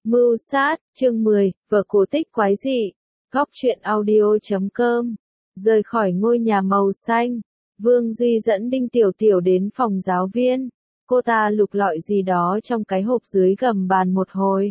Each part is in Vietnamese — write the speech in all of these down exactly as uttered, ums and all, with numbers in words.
Mưu sát, chương mười, vở cổ tích quái dị. Góc truyện audio chấm com. Rời khỏi ngôi nhà màu xanh, Vương Duy dẫn Đinh Tiểu Tiểu đến phòng giáo viên. Cô ta lục lọi gì đó trong cái hộp dưới gầm bàn một hồi.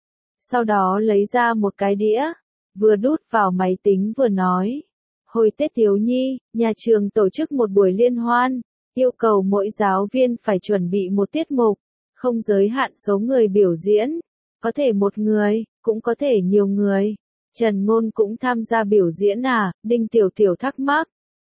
Sau đó lấy ra một cái đĩa, vừa đút vào máy tính vừa nói. Hồi Tết thiếu nhi, nhà trường tổ chức một buổi liên hoan, yêu cầu mỗi giáo viên phải chuẩn bị một tiết mục, không giới hạn số người biểu diễn. Có thể một người, cũng có thể nhiều người. Trần Ngôn cũng tham gia biểu diễn à, Đinh Tiểu Tiểu thắc mắc.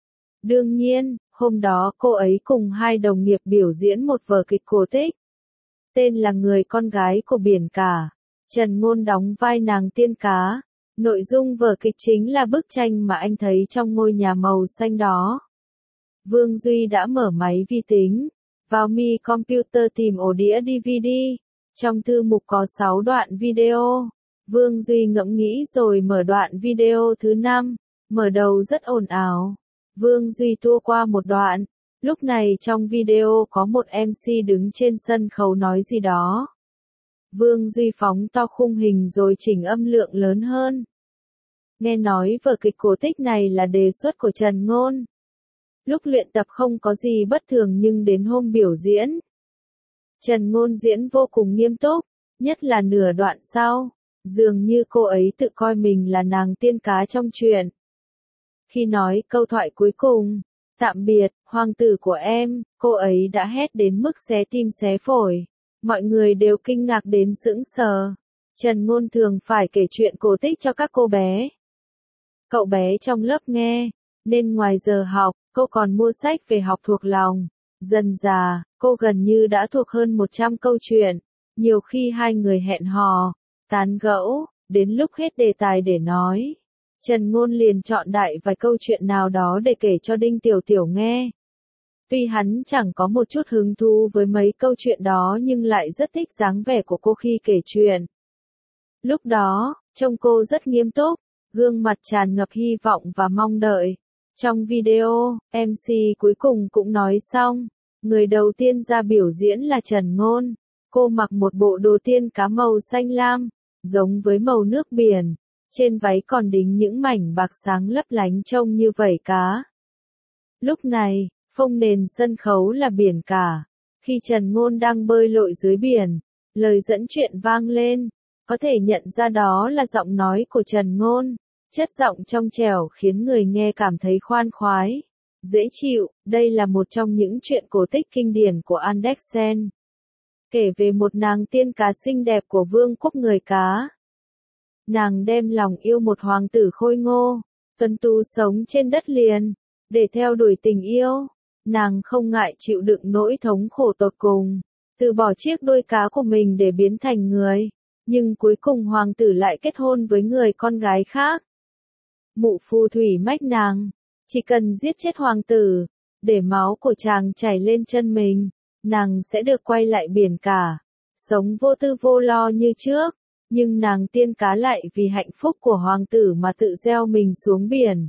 Đương nhiên, hôm đó cô ấy cùng hai đồng nghiệp biểu diễn một vở kịch cổ tích. Tên là Người con gái của biển cả. Trần Ngôn đóng vai nàng tiên cá. Nội dung vở kịch chính là bức tranh mà anh thấy trong ngôi nhà màu xanh đó. Vương Duy đã mở máy vi tính, vào Mi Computer tìm ổ đĩa đê vê đê. Trong thư mục có sáu đoạn video. Vương Duy ngẫm nghĩ rồi mở đoạn video thứ năm, mở đầu rất ồn ào. Vương Duy tua qua một đoạn, lúc này trong video có một em xê đứng trên sân khấu nói gì đó. Vương Duy phóng to khung hình rồi chỉnh âm lượng lớn hơn. Nghe nói vở kịch cổ tích này là đề xuất của Trần Ngôn. Lúc luyện tập không có gì bất thường nhưng đến hôm biểu diễn, Trần Ngôn diễn vô cùng nghiêm túc, nhất là nửa đoạn sau, dường như cô ấy tự coi mình là nàng tiên cá trong truyện. Khi nói câu thoại cuối cùng, tạm biệt, hoàng tử của em, cô ấy đã hét đến mức xé tim xé phổi. Mọi người đều kinh ngạc đến sững sờ. Trần Ngôn thường phải kể chuyện cổ tích cho các cô bé. Cậu bé trong lớp nghe, nên ngoài giờ học, cô còn mua sách về học thuộc lòng. Dần dà, cô gần như đã thuộc hơn một trăm câu chuyện. Nhiều khi hai người hẹn hò, tán gẫu, đến lúc hết đề tài để nói, Trần Ngôn liền chọn đại vài câu chuyện nào đó để kể cho Đinh Tiểu Tiểu nghe. Tuy hắn chẳng có một chút hứng thú với mấy câu chuyện đó nhưng lại rất thích dáng vẻ của cô khi kể chuyện. Lúc đó, trông cô rất nghiêm túc, gương mặt tràn ngập hy vọng và mong đợi. Trong video, em xê cuối cùng cũng nói xong, người đầu tiên ra biểu diễn là Trần Ngôn. Cô mặc một bộ đồ tiên cá màu xanh lam, giống với màu nước biển, trên váy còn đính những mảnh bạc sáng lấp lánh trông như vảy cá. Lúc này, phông nền sân khấu là biển cả. Khi Trần Ngôn đang bơi lội dưới biển, lời dẫn chuyện vang lên, có thể nhận ra đó là giọng nói của Trần Ngôn. Chất giọng trong trẻo khiến người nghe cảm thấy khoan khoái, dễ chịu. Đây là một trong những truyện cổ tích kinh điển của Andersen, kể về một nàng tiên cá xinh đẹp của vương quốc người cá. Nàng đem lòng yêu một hoàng tử khôi ngô, tuấn tú sống trên đất liền, để theo đuổi tình yêu. Nàng không ngại chịu đựng nỗi thống khổ tột cùng, từ bỏ chiếc đuôi cá của mình để biến thành người. Nhưng cuối cùng hoàng tử lại kết hôn với người con gái khác. Mụ phù thủy mách nàng, chỉ cần giết chết hoàng tử, để máu của chàng chảy lên chân mình, nàng sẽ được quay lại biển cả, sống vô tư vô lo như trước. Nhưng nàng tiên cá lại vì hạnh phúc của hoàng tử mà tự gieo mình xuống biển.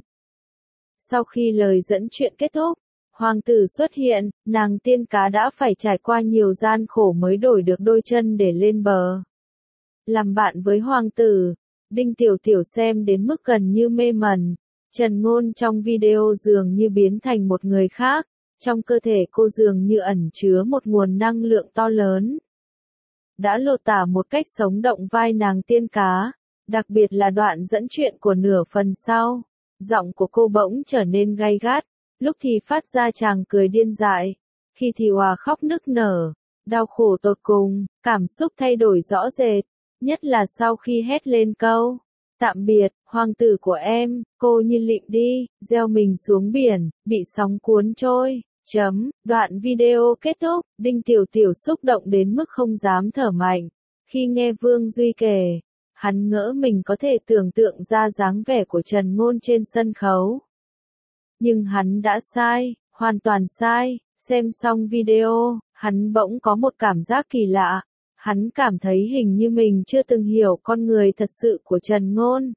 Sau khi lời dẫn chuyện kết thúc, hoàng tử xuất hiện, nàng tiên cá đã phải trải qua nhiều gian khổ mới đổi được đôi chân để lên bờ. Làm bạn với hoàng tử, Đinh Tiểu Tiểu xem đến mức gần như mê mẩn. Trần Ngôn trong video dường như biến thành một người khác, trong cơ thể cô dường như ẩn chứa một nguồn năng lượng to lớn. Đã lột tả một cách sống động vai nàng tiên cá, đặc biệt là đoạn dẫn chuyện của nửa phần sau. Giọng của cô bỗng trở nên gay gắt, lúc thì phát ra tràng cười điên dại, khi thì òa khóc nức nở, đau khổ tột cùng, cảm xúc thay đổi rõ rệt, nhất là sau khi hét lên câu, tạm biệt, hoàng tử của em, cô như lịm đi, gieo mình xuống biển, bị sóng cuốn trôi. Chấm, đoạn video kết thúc, Đinh Tiểu Tiểu xúc động đến mức không dám thở mạnh. Khi nghe Vương Duy kể, hắn ngỡ mình có thể tưởng tượng ra dáng vẻ của Trần Ngôn trên sân khấu. Nhưng hắn đã sai, hoàn toàn sai. Xem xong video, hắn bỗng có một cảm giác kỳ lạ. Hắn cảm thấy hình như mình chưa từng hiểu con người thật sự của Trần Ngôn.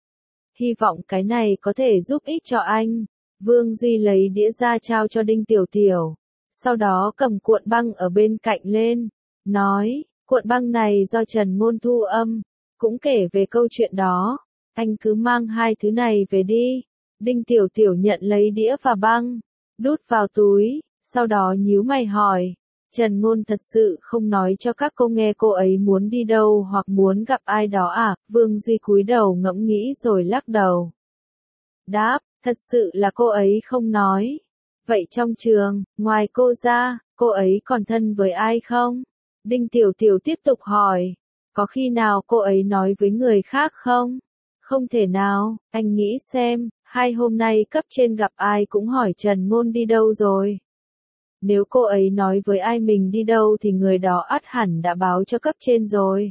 Hy vọng cái này có thể giúp ích cho anh. Vương Duy lấy đĩa ra trao cho Đinh Tiểu Tiểu, sau đó cầm cuộn băng ở bên cạnh lên, nói, Cuộn băng này do Trần Ngôn thu âm, cũng kể về câu chuyện đó. Anh cứ mang hai thứ này về đi. Đinh Tiểu Tiểu nhận lấy đĩa và băng, đút vào túi, sau đó nhíu mày hỏi. Trần Ngôn thật sự không nói cho các cô nghe cô ấy muốn đi đâu hoặc muốn gặp ai đó à? Vương Duy cúi đầu ngẫm nghĩ rồi lắc đầu. Đáp, thật sự là cô ấy không nói. Vậy trong trường, ngoài cô ra, cô ấy còn thân với ai không? Đinh Tiểu Tiểu tiếp tục hỏi. Có khi nào cô ấy nói với người khác không? Không thể nào, anh nghĩ xem, hai hôm nay cấp trên gặp ai cũng hỏi Trần Ngôn đi đâu rồi. Nếu cô ấy nói với ai mình đi đâu thì người đó ắt hẳn đã báo cho cấp trên rồi.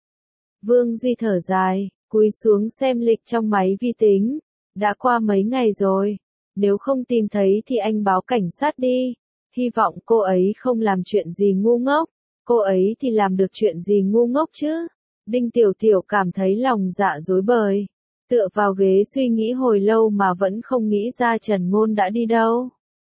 Vương Duy thở dài, cúi xuống xem lịch trong máy vi tính. Đã qua mấy ngày rồi. Nếu không tìm thấy thì anh báo cảnh sát đi. Hy vọng cô ấy không làm chuyện gì ngu ngốc. Cô ấy thì làm được chuyện gì ngu ngốc chứ? Đinh Tiểu Tiểu cảm thấy lòng dạ rối bời. Tựa vào ghế suy nghĩ hồi lâu mà vẫn không nghĩ ra Trần Ngôn đã đi đâu.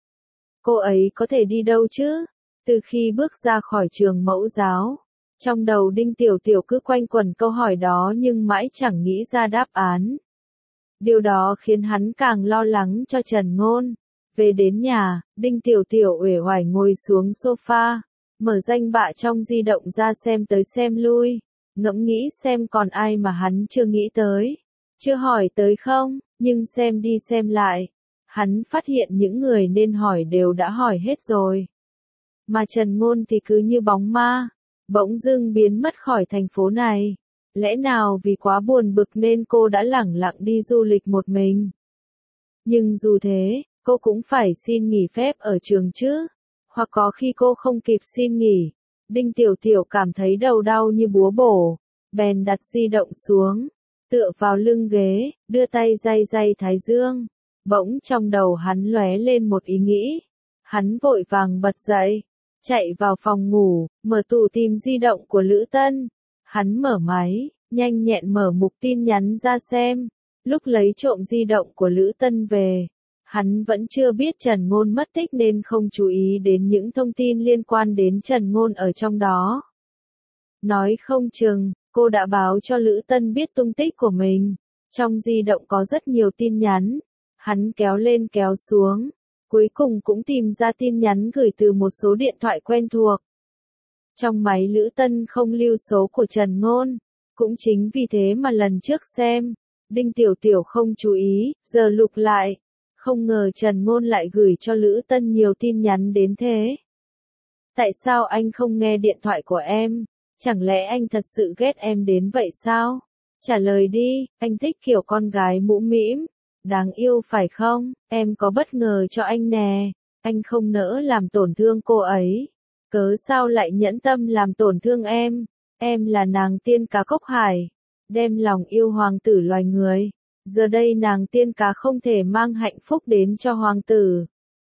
Cô ấy có thể đi đâu chứ? Từ khi bước ra khỏi trường mẫu giáo, trong đầu Đinh Tiểu Tiểu cứ quanh quẩn câu hỏi đó nhưng mãi chẳng nghĩ ra đáp án. Điều đó khiến hắn càng lo lắng cho Trần Ngôn. Về đến nhà, Đinh Tiểu Tiểu uể oải ngồi xuống sofa, mở danh bạ trong di động ra xem tới xem lui, ngẫm nghĩ xem còn ai mà hắn chưa nghĩ tới, chưa hỏi tới không, nhưng xem đi xem lại, hắn phát hiện những người nên hỏi đều đã hỏi hết rồi. Mà Trần Ngôn thì cứ như bóng ma, bỗng dưng biến mất khỏi thành phố này. Lẽ nào vì quá buồn bực nên cô đã lẳng lặng đi du lịch một mình? Nhưng dù thế, cô cũng phải xin nghỉ phép ở trường chứ. Hoặc có khi cô không kịp xin nghỉ. Đinh Tiểu Tiểu cảm thấy đầu đau như búa bổ. Bèn đặt di động xuống. Tựa vào lưng ghế, đưa tay day day thái dương. Bỗng trong đầu hắn lóe lên một ý nghĩ. Hắn vội vàng bật dậy. Chạy vào phòng ngủ, mở tủ tìm di động của Lữ Tân. Hắn mở máy, nhanh nhẹn mở mục tin nhắn ra xem. Lúc lấy trộm di động của Lữ Tân về, hắn vẫn chưa biết Trần Ngôn mất tích nên không chú ý đến những thông tin liên quan đến Trần Ngôn ở trong đó. Nói không chừng, cô đã báo cho Lữ Tân biết tung tích của mình. Trong di động có rất nhiều tin nhắn. Hắn kéo lên kéo xuống. Cuối cùng cũng tìm ra tin nhắn gửi từ một số điện thoại quen thuộc. Trong máy Lữ Tân không lưu số của Trần Ngôn. Cũng chính vì thế mà lần trước xem, Đinh Tiểu Tiểu không chú ý, giờ lục lại. Không ngờ Trần Ngôn lại gửi cho Lữ Tân nhiều tin nhắn đến thế. Tại sao anh không nghe điện thoại của em? Chẳng lẽ anh thật sự ghét em đến vậy sao? Trả lời đi, anh thích kiểu con gái mũm mĩm. Đáng yêu phải không? Em có bất ngờ cho anh nè. Anh không nỡ làm tổn thương cô ấy. Cớ sao lại nhẫn tâm làm tổn thương em? Em là nàng tiên cá cốc hải. Đem lòng yêu hoàng tử loài người. Giờ đây nàng tiên cá không thể mang hạnh phúc đến cho hoàng tử.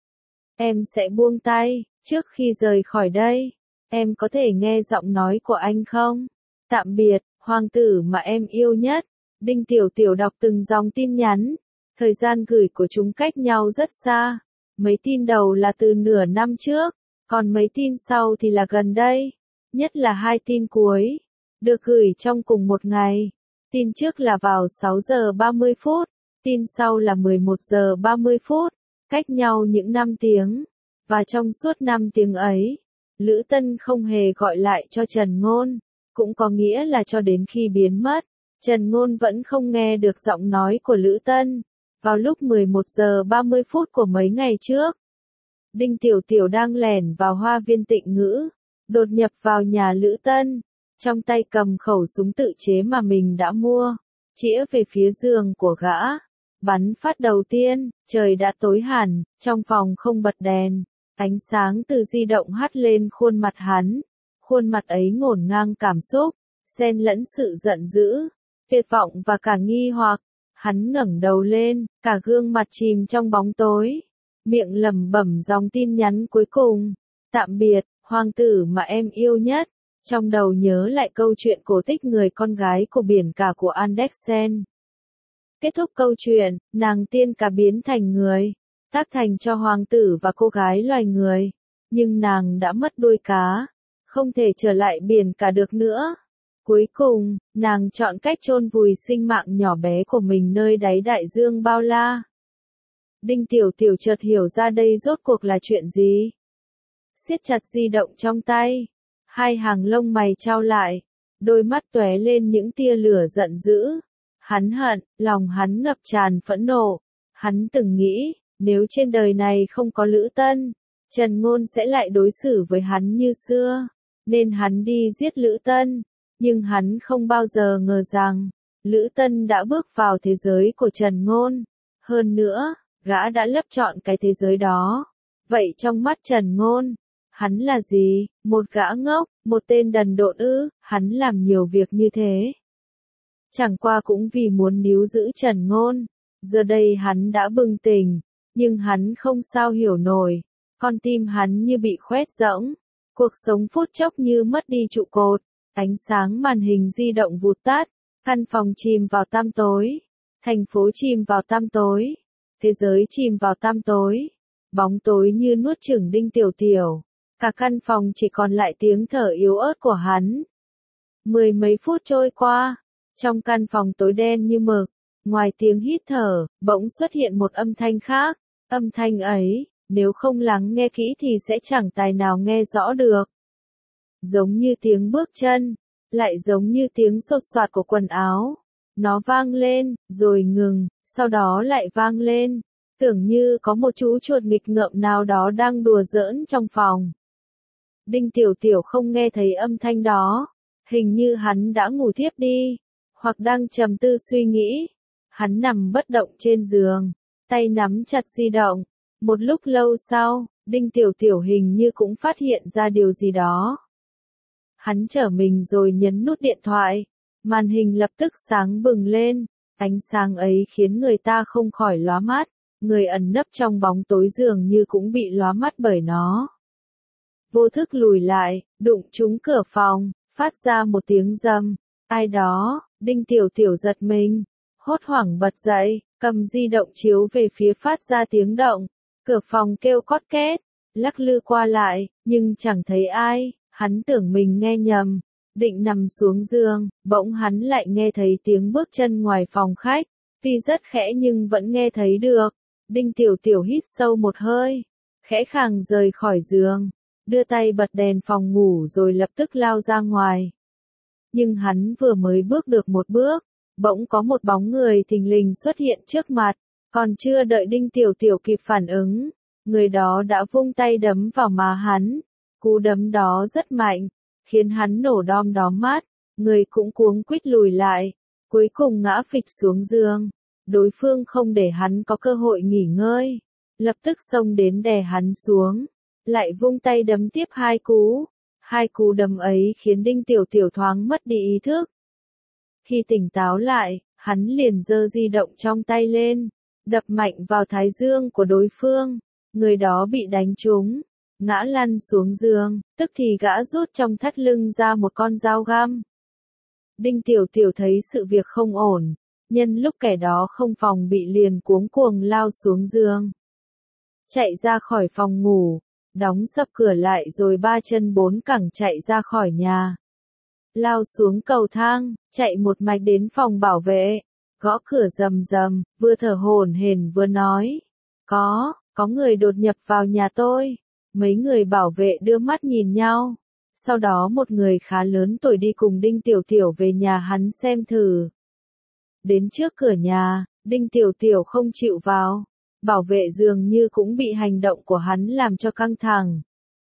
Em sẽ buông tay, trước khi rời khỏi đây. Em có thể nghe giọng nói của anh không? Tạm biệt, hoàng tử mà em yêu nhất. Đinh Tiểu Tiểu đọc từng dòng tin nhắn. Thời gian gửi của chúng cách nhau rất xa. Mấy tin đầu là từ nửa năm trước, còn mấy tin sau thì là gần đây. Nhất là hai tin cuối, được gửi trong cùng một ngày. Tin trước là vào sáu giờ ba mươi phút, tin sau là mười một giờ ba mươi phút, cách nhau những năm tiếng. Và trong suốt năm tiếng ấy, Lữ Tân không hề gọi lại cho Trần Ngôn, cũng có nghĩa là cho đến khi biến mất, Trần Ngôn vẫn không nghe được giọng nói của Lữ Tân. Vào lúc mười một giờ ba mươi phút của mấy ngày trước, Đinh Tiểu Tiểu đang lẻn vào hoa viên Tịnh Ngữ, đột nhập vào nhà Lữ Tân, trong tay cầm khẩu súng tự chế mà mình đã mua, chĩa về phía giường của gã. Bắn phát đầu tiên, trời đã tối hẳn, trong phòng không bật đèn, ánh sáng từ di động hắt lên khuôn mặt hắn. Khuôn mặt ấy ngổn ngang cảm xúc, xen lẫn sự giận dữ, tuyệt vọng và cả nghi hoặc. Hắn ngẩng đầu lên, cả gương mặt chìm trong bóng tối, miệng lẩm bẩm dòng tin nhắn cuối cùng. Tạm biệt, hoàng tử mà em yêu nhất. Trong đầu nhớ lại câu chuyện cổ tích người con gái của biển cả của Andersen. Kết thúc câu chuyện, nàng tiên cá biến thành người, tác thành cho hoàng tử và cô gái loài người. Nhưng nàng đã mất đuôi cá, không thể trở lại biển cả được nữa. Cuối cùng, nàng chọn cách chôn vùi sinh mạng nhỏ bé của mình nơi đáy đại dương bao la. Đinh Tiểu Tiểu chợt hiểu ra đây rốt cuộc là chuyện gì. Siết chặt di động trong tay, hai hàng lông mày chau lại, đôi mắt tóe lên những tia lửa giận dữ. Hắn hận, lòng hắn ngập tràn phẫn nộ. Hắn từng nghĩ, nếu trên đời này không có Lữ Tân, Trần Ngôn sẽ lại đối xử với hắn như xưa, nên hắn đi giết Lữ Tân. Nhưng hắn không bao giờ ngờ rằng, Lữ Tân đã bước vào thế giới của Trần Ngôn. Hơn nữa, gã đã lấp trọn cái thế giới đó. Vậy trong mắt Trần Ngôn, hắn là gì? Một gã ngốc, một tên đần độn ư? Hắn làm nhiều việc như thế, chẳng qua cũng vì muốn níu giữ Trần Ngôn. Giờ đây hắn đã bừng tỉnh, nhưng hắn không sao hiểu nổi. Con tim hắn như bị khoét rỗng, cuộc sống phút chốc như mất đi trụ cột. Ánh sáng màn hình di động vụt tắt, căn phòng chìm vào tăm tối, thành phố chìm vào tăm tối, thế giới chìm vào tăm tối, bóng tối như nuốt chửng Đinh Tiểu Tiểu, cả căn phòng chỉ còn lại tiếng thở yếu ớt của hắn. Mười mấy phút trôi qua, trong căn phòng tối đen như mực, ngoài tiếng hít thở, bỗng xuất hiện một âm thanh khác, âm thanh ấy, nếu không lắng nghe kỹ thì sẽ chẳng tài nào nghe rõ được. Giống như tiếng bước chân, lại giống như tiếng xột xoạt của quần áo. Nó vang lên, rồi ngừng, sau đó lại vang lên. Tưởng như có một chú chuột nghịch ngợm nào đó đang đùa giỡn trong phòng. Đinh Tiểu Tiểu không nghe thấy âm thanh đó. Hình như hắn đã ngủ thiếp đi, hoặc đang trầm tư suy nghĩ. Hắn nằm bất động trên giường, tay nắm chặt di động. Một lúc lâu sau, Đinh Tiểu Tiểu hình như cũng phát hiện ra điều gì đó. Hắn trở mình rồi nhấn nút điện thoại, màn hình lập tức sáng bừng lên, ánh sáng ấy khiến người ta không khỏi lóa mắt, người ẩn nấp trong bóng tối dường như cũng bị lóa mắt bởi nó. Vô thức lùi lại, đụng trúng cửa phòng, phát ra một tiếng rầm, ai đó, Đinh Tiểu Tiểu giật mình, hốt hoảng bật dậy, cầm di động chiếu về phía phát ra tiếng động, cửa phòng kêu cót két, lắc lư qua lại, nhưng chẳng thấy ai. Hắn tưởng mình nghe nhầm, định nằm xuống giường, bỗng hắn lại nghe thấy tiếng bước chân ngoài phòng khách, tuy rất khẽ nhưng vẫn nghe thấy được. Đinh Tiểu Tiểu hít sâu một hơi, khẽ khàng rời khỏi giường, đưa tay bật đèn phòng ngủ rồi lập tức lao ra ngoài. Nhưng hắn vừa mới bước được một bước, bỗng có một bóng người thình lình xuất hiện trước mặt, còn chưa đợi Đinh Tiểu Tiểu kịp phản ứng, người đó đã vung tay đấm vào má hắn. Cú đấm đó rất mạnh, khiến hắn nổ đom đóm mắt, người cũng cuống quýt lùi lại, cuối cùng ngã phịch xuống giường. Đối phương không để hắn có cơ hội nghỉ ngơi, lập tức xông đến đè hắn xuống, lại vung tay đấm tiếp hai cú. Hai cú đấm ấy khiến Đinh Tiểu Tiểu thoáng mất đi ý thức. Khi tỉnh táo lại, hắn liền giơ di động trong tay lên, đập mạnh vào thái dương của đối phương, người đó bị đánh trúng, ngã lăn xuống giường, tức thì gã rút trong thắt lưng ra một con dao găm. Đinh Tiểu Tiểu thấy sự việc không ổn, nhân lúc kẻ đó không phòng bị liền cuống cuồng lao xuống giường. Chạy ra khỏi phòng ngủ, đóng sập cửa lại rồi ba chân bốn cẳng chạy ra khỏi nhà. Lao xuống cầu thang, chạy một mạch đến phòng bảo vệ, gõ cửa rầm rầm, vừa thở hổn hển vừa nói, có, có người đột nhập vào nhà tôi. Mấy người bảo vệ đưa mắt nhìn nhau. Sau đó một người khá lớn tuổi đi cùng Đinh Tiểu Tiểu về nhà hắn xem thử. Đến trước cửa nhà, Đinh Tiểu Tiểu không chịu vào. Bảo vệ dường như cũng bị hành động của hắn làm cho căng thẳng.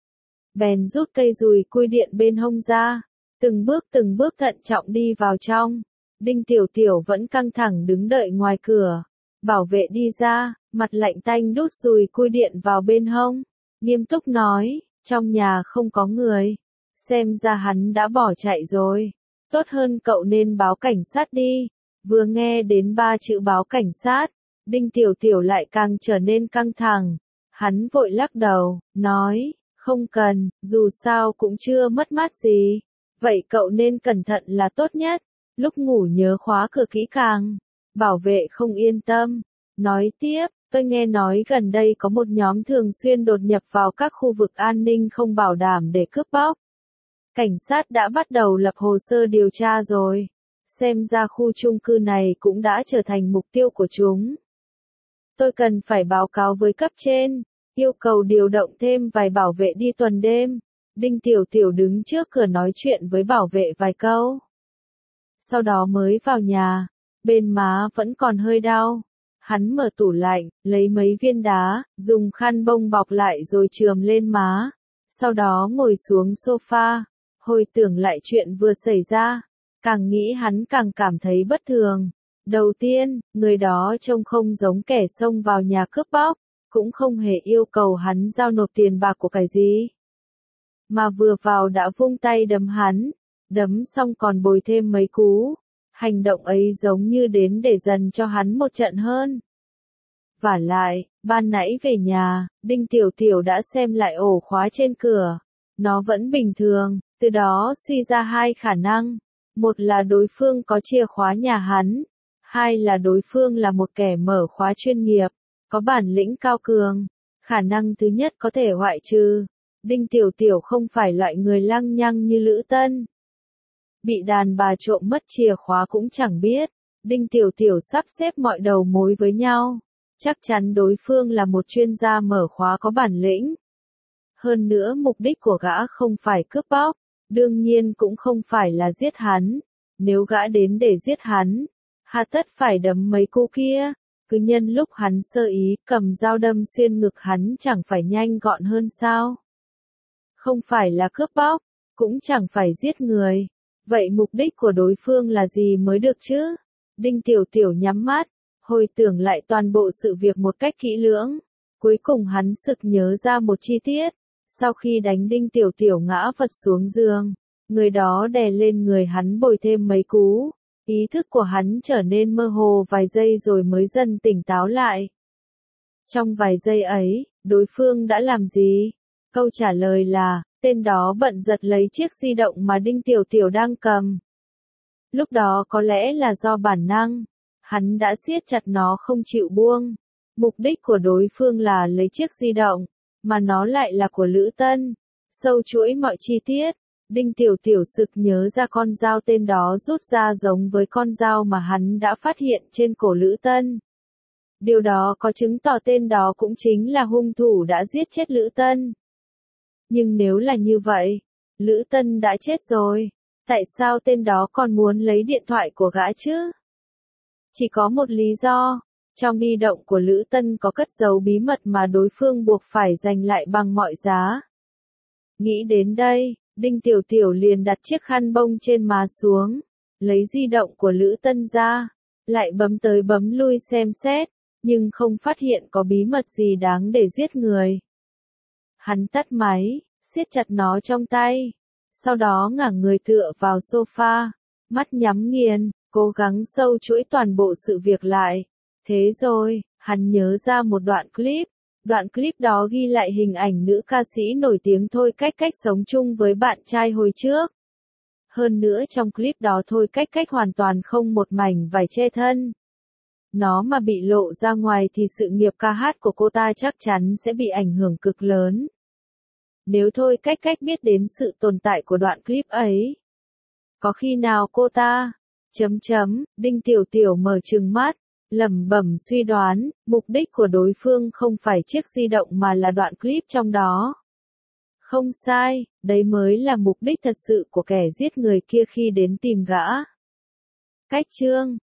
Bèn rút cây dùi cui điện bên hông ra, từng bước từng bước thận trọng đi vào trong. Đinh Tiểu Tiểu vẫn căng thẳng đứng đợi ngoài cửa. Bảo vệ đi ra, mặt lạnh tanh đút dùi cui điện vào bên hông. Nghiêm túc nói, trong nhà không có người. Xem ra hắn đã bỏ chạy rồi. Tốt hơn cậu nên báo cảnh sát đi. Vừa nghe đến ba chữ báo cảnh sát, Đinh Tiểu Tiểu lại càng trở nên căng thẳng. Hắn vội lắc đầu, nói, không cần, dù sao cũng chưa mất mát gì. Vậy cậu nên cẩn thận là tốt nhất. Lúc ngủ nhớ khóa cửa kỹ càng. Bảo vệ không yên tâm. Nói tiếp, tôi nghe nói gần đây có một nhóm thường xuyên đột nhập vào các khu vực an ninh không bảo đảm để cướp bóc. Cảnh sát đã bắt đầu lập hồ sơ điều tra rồi. Xem ra khu chung cư này cũng đã trở thành mục tiêu của chúng. Tôi cần phải báo cáo với cấp trên, yêu cầu điều động thêm vài bảo vệ đi tuần đêm. Đinh Tiểu Tiểu đứng trước cửa nói chuyện với bảo vệ vài câu. Sau đó mới vào nhà, bên má vẫn còn hơi đau. Hắn mở tủ lạnh, lấy mấy viên đá, dùng khăn bông bọc lại rồi chườm lên má. Sau đó ngồi xuống sofa, hồi tưởng lại chuyện vừa xảy ra. Càng nghĩ hắn càng cảm thấy bất thường. Đầu tiên, người đó trông không giống kẻ xông vào nhà cướp bóc, cũng không hề yêu cầu hắn giao nộp tiền bạc của cái gì. Mà vừa vào đã vung tay đấm hắn, đấm xong còn bồi thêm mấy cú. Hành động ấy giống như đến để dần cho hắn một trận hơn. Vả lại, ban nãy về nhà, Đinh Tiểu Tiểu đã xem lại ổ khóa trên cửa. Nó vẫn bình thường, từ đó suy ra hai khả năng. Một là đối phương có chìa khóa nhà hắn. Hai là đối phương là một kẻ mở khóa chuyên nghiệp, có bản lĩnh cao cường. Khả năng thứ nhất có thể hoại trừ. Đinh Tiểu Tiểu không phải loại người lăng nhăng như Lữ Tân. Bị đàn bà trộm mất chìa khóa cũng chẳng biết. Đinh Tiểu Tiểu sắp xếp mọi đầu mối với nhau. Chắc chắn đối phương là một chuyên gia mở khóa có bản lĩnh. Hơn nữa mục đích của gã không phải cướp bóc, đương nhiên cũng không phải là giết hắn. Nếu gã đến để giết hắn, hà tất phải đấm mấy cú kia. Cứ nhân lúc hắn sơ ý cầm dao đâm xuyên ngực hắn chẳng phải nhanh gọn hơn sao? Không phải là cướp bóc, cũng chẳng phải giết người. Vậy mục đích của đối phương là gì mới được chứ? Đinh Tiểu Tiểu nhắm mắt, hồi tưởng lại toàn bộ sự việc một cách kỹ lưỡng. Cuối cùng hắn sực nhớ ra một chi tiết. Sau khi đánh Đinh Tiểu Tiểu ngã vật xuống giường, người đó đè lên người hắn bồi thêm mấy cú. Ý thức của hắn trở nên mơ hồ vài giây rồi mới dần tỉnh táo lại. Trong vài giây ấy, đối phương đã làm gì? Câu trả lời là, tên đó bận giật lấy chiếc di động mà Đinh Tiểu Tiểu đang cầm. Lúc đó có lẽ là do bản năng, hắn đã siết chặt nó không chịu buông. Mục đích của đối phương là lấy chiếc di động, mà nó lại là của Lữ Tân. Sâu chuỗi mọi chi tiết, Đinh Tiểu Tiểu sực nhớ ra con dao tên đó rút ra giống với con dao mà hắn đã phát hiện trên cổ Lữ Tân. Điều đó có chứng tỏ tên đó cũng chính là hung thủ đã giết chết Lữ Tân. Nhưng nếu là như vậy, Lữ Tân đã chết rồi, tại sao tên đó còn muốn lấy điện thoại của gã chứ? Chỉ có một lý do, trong di động của Lữ Tân có cất giấu bí mật mà đối phương buộc phải giành lại bằng mọi giá. Nghĩ đến đây, Đinh Tiểu Tiểu liền đặt chiếc khăn bông trên má xuống, lấy di động của Lữ Tân ra, lại bấm tới bấm lui xem xét, nhưng không phát hiện có bí mật gì đáng để giết người. Hắn tắt máy, siết chặt nó trong tay, sau đó ngả người tựa vào sofa, mắt nhắm nghiền, cố gắng sâu chuỗi toàn bộ sự việc lại. Thế rồi, hắn nhớ ra một đoạn clip. Đoạn clip đó ghi lại hình ảnh nữ ca sĩ nổi tiếng Thôi Cách Cách sống chung với bạn trai hồi trước. Hơn nữa trong clip đó Thôi Cách Cách hoàn toàn không một mảnh vải che thân. Nó mà bị lộ ra ngoài thì sự nghiệp ca hát của cô ta chắc chắn sẽ bị ảnh hưởng cực lớn. Nếu Thôi Cách Cách biết đến sự tồn tại của đoạn clip ấy, có khi nào cô ta... Chấm chấm, Đinh Tiểu Tiểu mở trừng mắt, lẩm bẩm suy đoán, mục đích của đối phương không phải chiếc di động mà là đoạn clip trong đó. Không sai, đấy mới là mục đích thật sự của kẻ giết người kia khi đến tìm gã. Cách chương